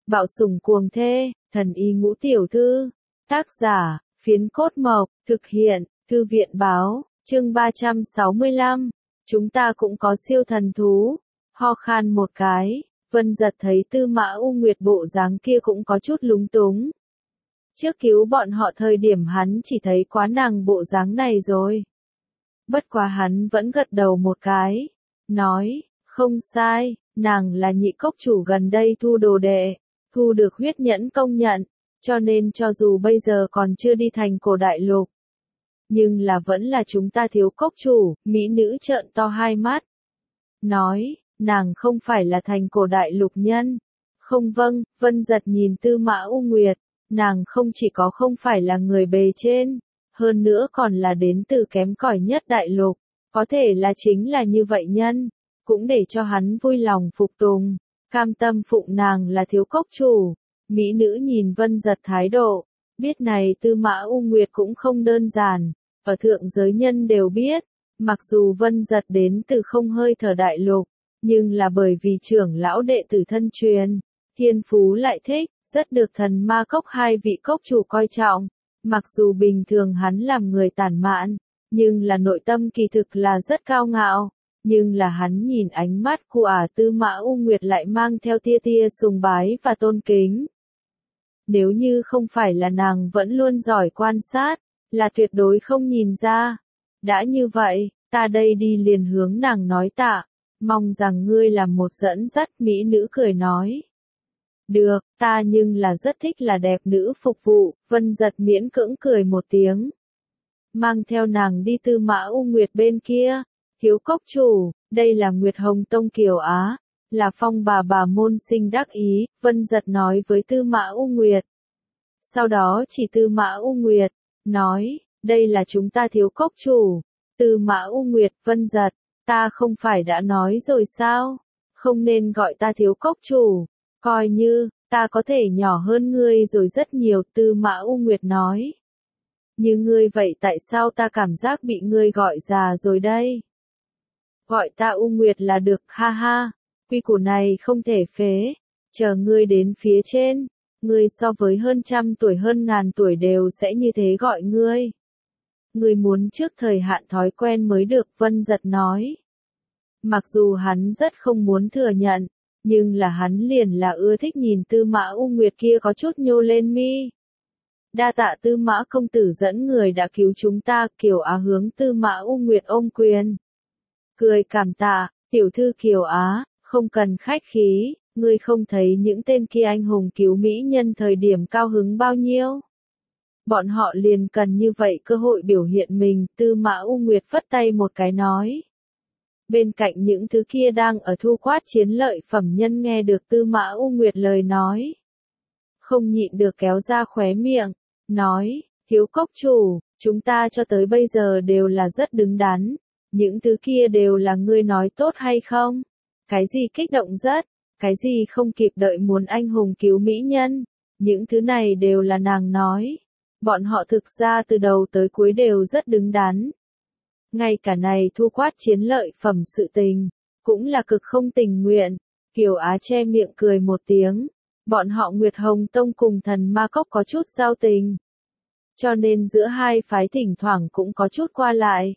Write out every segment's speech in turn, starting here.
Bạo sủng cuồng thê, thần y ngũ tiểu thư. Tác giả, Phiến Cốt Mộc, thực hiện, Thư viện báo, chương 365. Chúng ta cũng có siêu thần thú. Ho khan một cái, Vân Giật thấy Tư Mã U Nguyệt bộ dáng kia cũng có chút lúng túng. Trước cứu bọn họ thời điểm hắn chỉ thấy quá nàng bộ dáng này rồi. Bất quá hắn vẫn gật đầu một cái, nói, không sai, nàng là nhị cốc chủ gần đây thu đồ đệ, thu được huyết nhẫn công nhận, cho nên cho dù bây giờ còn chưa đi thành cổ đại lục, nhưng là vẫn là chúng ta thiếu cốc chủ. Mỹ nữ trợn to hai mắt, nói, nàng không phải là thành cổ đại lục nhân. Không vâng, Vân Giật nhìn Tư Mã U Nguyệt, nàng không chỉ có không phải là người bề trên, hơn nữa còn là đến từ kém cỏi nhất đại lục, có thể là chính là như vậy nhân, cũng để cho hắn vui lòng phục tùng, cam tâm phụng nàng là thiếu cốc chủ. Mỹ nữ nhìn Vân Giật thái độ, biết này Tư Mã U Nguyệt cũng không đơn giản, ở thượng giới nhân đều biết, mặc dù Vân Giật đến từ không hơi thở đại lục, nhưng là bởi vì trưởng lão đệ tử thân truyền, thiên phú lại thích, rất được thần ma cốc hai vị cốc chủ coi trọng. Mặc dù bình thường hắn làm người tản mạn, nhưng là nội tâm kỳ thực là rất cao ngạo, nhưng là hắn nhìn ánh mắt của Tư Mã U Nguyệt lại mang theo tia tia sùng bái và tôn kính. Nếu như không phải là nàng vẫn luôn giỏi quan sát, là tuyệt đối không nhìn ra. Đã như vậy, ta đây đi liền hướng nàng nói tạ, mong rằng ngươi làm một dẫn dắt. Mỹ nữ cười nói. Được, ta nhưng là rất thích là đẹp nữ phục vụ. Vân Giật miễn cưỡng cười một tiếng, mang theo nàng đi Tư Mã U Nguyệt bên kia. Thiếu cốc chủ, đây là Nguyệt Hồng Tông Kiều Á, là Phong bà môn sinh đắc ý. Vân Giật nói với Tư Mã U Nguyệt. Sau đó chỉ Tư Mã U Nguyệt, nói, đây là chúng ta thiếu cốc chủ. Tư Mã U Nguyệt, Vân Giật, ta không phải đã nói rồi sao, không nên gọi ta thiếu cốc chủ, coi như, ta có thể nhỏ hơn ngươi rồi rất nhiều. Tư Mã U Nguyệt nói. Như ngươi vậy tại sao ta cảm giác bị ngươi gọi già rồi đây? Gọi ta U Nguyệt là được, ha ha, quy củ này không thể phế, chờ ngươi đến phía trên, ngươi so với hơn trăm tuổi hơn ngàn tuổi đều sẽ như thế gọi ngươi. Ngươi muốn trước thời hạn thói quen mới được. Vân Giật nói. Mặc dù hắn rất không muốn thừa nhận, nhưng là hắn liền là ưa thích nhìn Tư Mã U Nguyệt kia có chút nhô lên mi. Đa tạ Tư Mã công tử dẫn người đã cứu chúng ta. Kiều Á hướng Tư Mã U Nguyệt ôm quyền, cười cảm tạ. Tiểu thư Kiều Á, không cần khách khí, ngươi không thấy những tên kia anh hùng cứu mỹ nhân thời điểm cao hứng bao nhiêu? Bọn họ liền cần như vậy cơ hội biểu hiện mình. Tư Mã U Nguyệt phất tay một cái nói. Bên cạnh những thứ kia đang ở thu quát chiến lợi phẩm nhân nghe được Tư Mã U Nguyệt lời nói, không nhịn được kéo ra khóe miệng, nói, thiếu cốc chủ, chúng ta cho tới bây giờ đều là rất đứng đắn, những thứ kia đều là ngươi nói tốt hay không? Cái gì kích động rất, cái gì không kịp đợi muốn anh hùng cứu mỹ nhân, những thứ này đều là nàng nói. Bọn họ thực ra từ đầu tới cuối đều rất đứng đắn. Ngay cả này thu quát chiến lợi phẩm sự tình, cũng là cực không tình nguyện. Kiều Á che miệng cười một tiếng. Bọn họ Nguyệt Hồng Tông cùng thần ma cốc có chút giao tình, cho nên giữa hai phái thỉnh thoảng cũng có chút qua lại.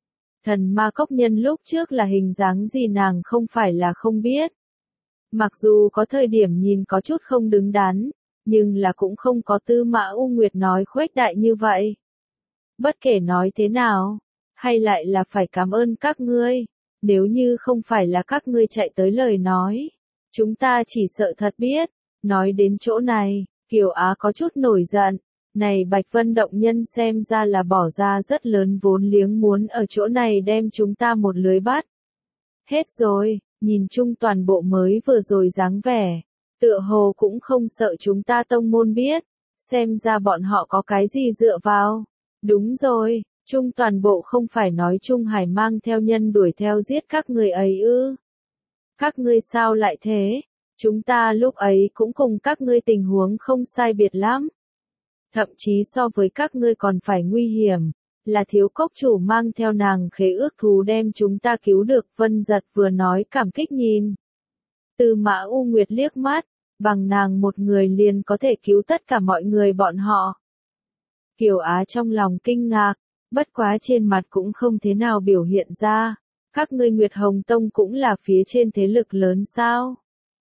Thần ma cốc nhân lúc trước là hình dáng gì nàng không phải là không biết. Mặc dù có thời điểm nhìn có chút không đứng đắn, nhưng là cũng không có Tư Mã U Nguyệt nói khuếch đại như vậy. Bất kể nói thế nào, hay lại là phải cảm ơn các ngươi, nếu như không phải là các ngươi chạy tới lời nói, chúng ta chỉ sợ thật biết. Nói đến chỗ này, Kiều Á có chút nổi giận, này Bạch Vân Động nhân xem ra là bỏ ra rất lớn vốn liếng muốn ở chỗ này đem chúng ta một lưới bắt. Hết rồi, nhìn chung toàn bộ mới vừa rồi dáng vẻ, tựa hồ cũng không sợ chúng ta tông môn biết, xem ra bọn họ có cái gì dựa vào. Đúng rồi, chung toàn bộ không phải nói Trung Hải mang theo nhân đuổi theo giết các người ấy ư? Các ngươi sao lại thế? Chúng ta lúc ấy cũng cùng các ngươi tình huống không sai biệt lắm. Thậm chí so với các ngươi còn phải nguy hiểm, là thiếu cốc chủ mang theo nàng khế ước thú đem chúng ta cứu được. Vân Giật vừa nói cảm kích nhìn Tư Mã U Nguyệt liếc mắt, bằng nàng một người liền có thể cứu tất cả mọi người bọn họ. Kiều Á trong lòng kinh ngạc, bất quá trên mặt cũng không thế nào biểu hiện ra. Các ngươi Nguyệt Hồng Tông cũng là phía trên thế lực lớn sao?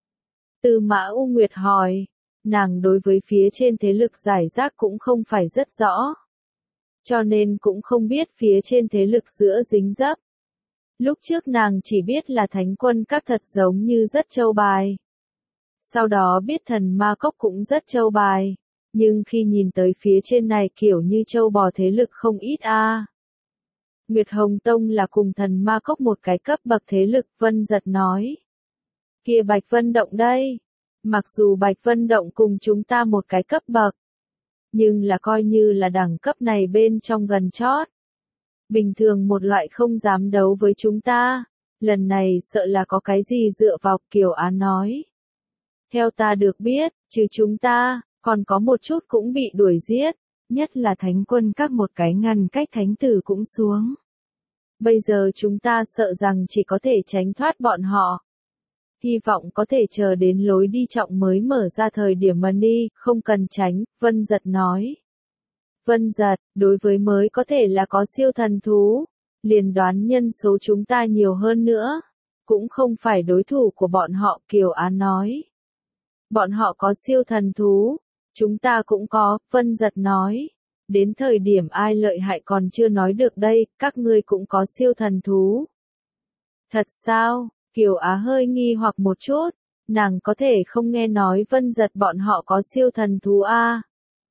Tư Mã U Nguyệt hỏi, nàng đối với phía trên thế lực giải rác cũng không phải rất rõ. Cho nên cũng không biết phía trên thế lực giữa dính dấp. Lúc trước nàng chỉ biết là thánh quân các thật giống như rất châu bài. Sau đó biết thần ma cốc cũng rất châu bài. Nhưng khi nhìn tới phía trên này kiểu như châu bò thế lực không ít a. Nguyệt Hồng Tông là cùng thần ma cốc một cái cấp bậc thế lực, Vân Giật nói. Kia Bạch Vân Động đây. Mặc dù Bạch Vân Động cùng chúng ta một cái cấp bậc. Nhưng là coi như là đẳng cấp này bên trong gần chót. Bình thường một loại không dám đấu với chúng ta. Lần này sợ là có cái gì dựa vào, Kiều Á nói. Theo ta được biết, trừ chúng ta, còn có một chút cũng bị đuổi giết. Nhất là thánh quân các một cái ngăn cách thánh tử cũng xuống. Bây giờ chúng ta sợ rằng chỉ có thể tránh thoát bọn họ. Hy vọng có thể chờ đến lối đi trọng mới mở ra thời điểm mà đi, không cần tránh, Vân Giật nói. Vân Giật, đối với mới có thể là có siêu thần thú, liền đoán nhân số chúng ta nhiều hơn nữa, cũng không phải đối thủ của bọn họ, Kiều Á nói. Bọn họ có siêu thần thú, chúng ta cũng có, Vân Giật nói. Đến thời điểm ai lợi hại còn chưa nói được đây, các ngươi cũng có siêu thần thú. Thật sao? Kiều Á hơi nghi hoặc một chút, nàng có thể không nghe nói Vân Giật bọn họ có siêu thần thú a?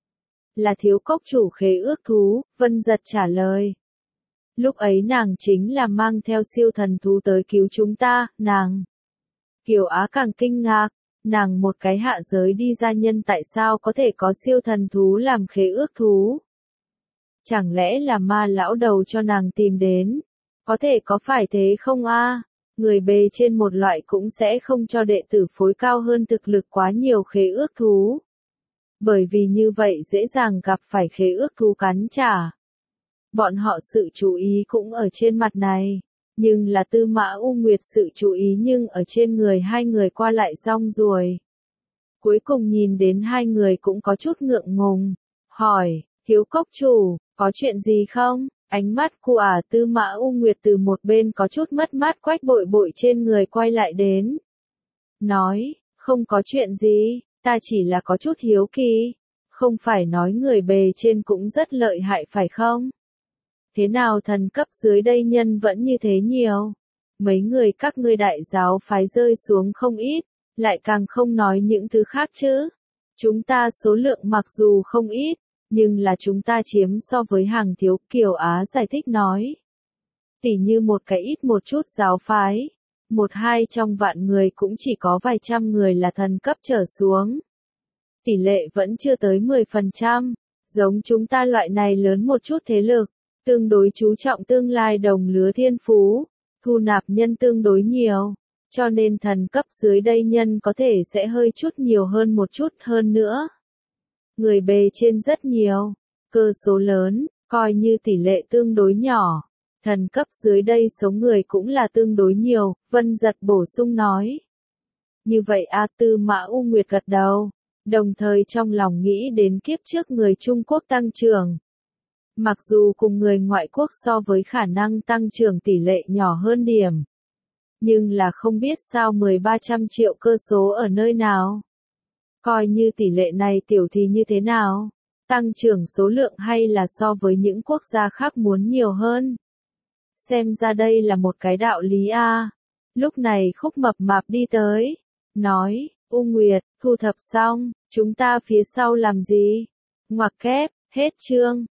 Là thiếu cốc chủ khế ước thú, Vân Giật trả lời. Lúc ấy nàng chính là mang theo siêu thần thú tới cứu chúng ta, nàng. Kiều Á càng kinh ngạc, nàng một cái hạ giới đi gia nhân tại sao có thể có siêu thần thú làm khế ước thú? Chẳng lẽ là ma lão đầu cho nàng tìm đến? Có thể có phải thế không a? Người bề trên một loại cũng sẽ không cho đệ tử phối cao hơn thực lực quá nhiều khế ước thú. Bởi vì như vậy dễ dàng gặp phải khế ước thú cắn trả. Bọn họ sự chú ý cũng ở trên mặt này. Nhưng là Tư Mã U Nguyệt sự chú ý nhưng ở trên người hai người qua lại rong ruồi. Cuối cùng nhìn đến hai người cũng có chút ngượng ngùng. Hỏi, thiếu cốc chủ, có chuyện gì không? Ánh mắt của Tư Mã U Nguyệt từ một bên có chút mất mát quách bội bội trên người quay lại đến. Nói, không có chuyện gì, ta chỉ là có chút hiếu kỳ. Không phải nói người bề trên cũng rất lợi hại phải không? Thế nào thần cấp dưới đây nhân vẫn như thế nhiều? Mấy người các ngươi đại giáo phái rơi xuống không ít, lại càng không nói những thứ khác chứ. Chúng ta số lượng mặc dù không ít, nhưng là chúng ta chiếm so với hàng thiếu, Kiều Á giải thích nói. Tỉ như một cái ít một chút giáo phái, một hai trong vạn người cũng chỉ có vài trăm người là thần cấp trở xuống. Tỷ lệ vẫn chưa tới 10%, giống chúng ta loại này lớn một chút thế lực, tương đối chú trọng tương lai đồng lứa thiên phú, thu nạp nhân tương đối nhiều, cho nên thần cấp dưới đây nhân có thể sẽ hơi chút nhiều hơn một chút hơn nữa. Người bề trên rất nhiều, cơ số lớn, coi như tỷ lệ tương đối nhỏ. Thần cấp dưới đây số người cũng là tương đối nhiều, Vân Giật bổ sung nói. Như vậy Tư Mã U Nguyệt gật đầu, đồng thời trong lòng nghĩ đến kiếp trước người Trung Quốc tăng trưởng. Mặc dù cùng người ngoại quốc so với khả năng tăng trưởng tỷ lệ nhỏ hơn điểm. Nhưng là không biết sao 1300 triệu cơ số ở nơi nào. Coi như tỷ lệ này tiểu thì như thế nào? Tăng trưởng số lượng hay là so với những quốc gia khác muốn nhiều hơn? Xem ra đây là một cái đạo lý a. Lúc này Khúc Mập Mạp đi tới, nói, U Nguyệt, thu thập xong, chúng ta phía sau làm gì? Ngoặc kép, hết chương.